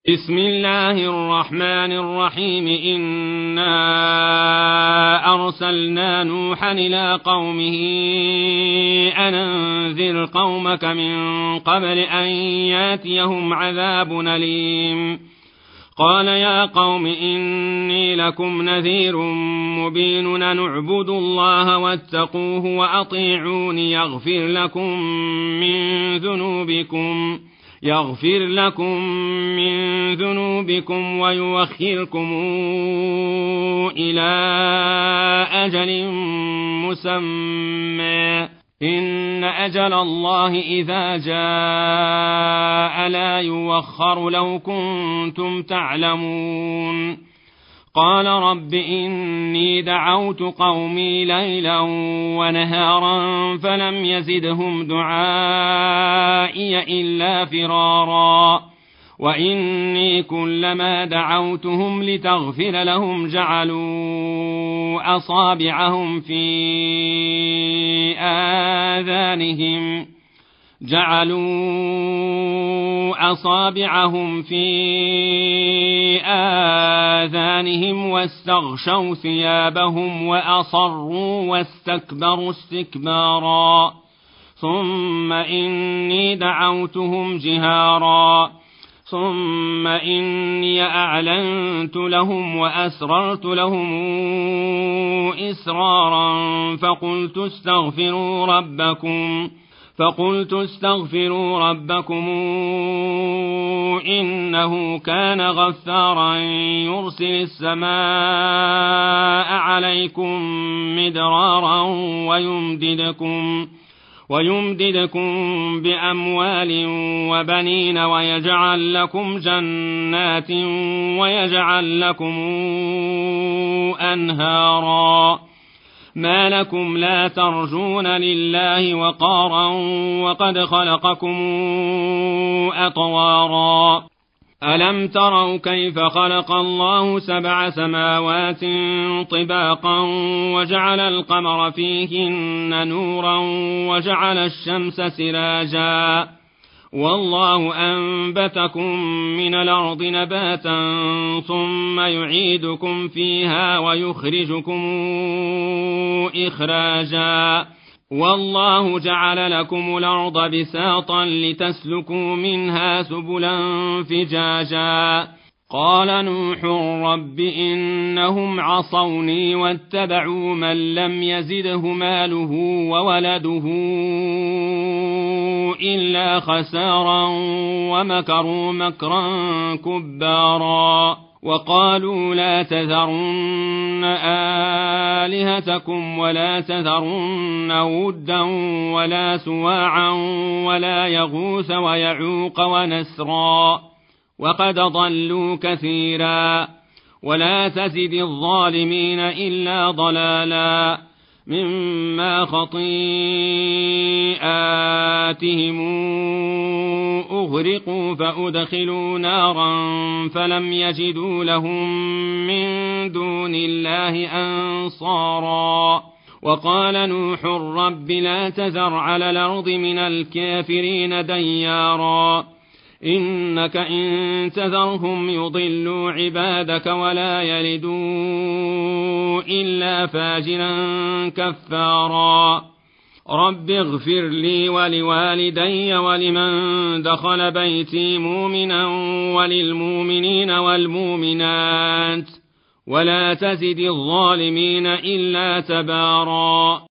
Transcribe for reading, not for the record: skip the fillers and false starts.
بسم الله الرحمن الرحيم. إنا أرسلنا نوحا إلى قومه أن أنذر قومك من قبل أن ياتيهم عذاب أليم. قال يا قوم إني لكم نذير مبين أن اعبدوا الله واتقوه وأطيعون يغفر لكم من ذنوبكم ويؤخركم إلى أجل مسمى إن أجل الله إذا جاء لا يوخر لو كنتم تعلمون. قال رب إني دعوت قومي ليلا ونهارا فلم يزدهم دعائي إلا فرارا وإني كلما دعوتهم لتغفر لهم جعلوا أصابعهم في آذانهم واستغشوا ثيابهم وأصروا واستكبروا استكبارا. ثم إني دعوتهم جهارا ثم إني أعلنت لهم وأسررت لهم إسرارا فقلت استغفروا ربكم إنه كان غفارا يرسل السماء عليكم مدرارا ويمددكم بأموال وبنين ويجعل لكم جنات ويجعل لكم أنهارا. ما لكم لا ترجون لله وقارا وقد خلقكم أطوارا. ألم تروا كيف خلق الله 7 سماوات طباقا وجعل القمر فيهن نورا وجعل الشمس سراجا والله أنبتكم من الأرض نباتا ثم يعيدكم فيها ويخرجكم إخراجا والله جعل لكم الأرض بساطا لتسلكوا منها سبلا فجاجا. قال نوح رب إنهم عصوني واتبعوا من لم يزده ماله وولده إلا خسارا ومكروا مكرا كبارا. وقالوا لا تذرن آلهتكم ولا تذرن ودا ولا سواعا ولا يغوث ويعوق ونسرا وقد ضلوا كثيرا ولا تزد الظالمين إلا ضلالا مما خطيئاتهم أغرقوا فأدخلوا نارا فلم يجدوا لهم من دون الله أنصارا. وقال نوح رب لا تذر على الأرض من الكافرين ديارا إنك إن تذرهم يضلوا عبادك ولا يلدوا إلا فاجرا كفارا. رب اغفر لي ولوالدي ولمن دخل بيتي مؤمنا وللمؤمنين والمؤمنات ولا تزد الظالمين إلا تبارا.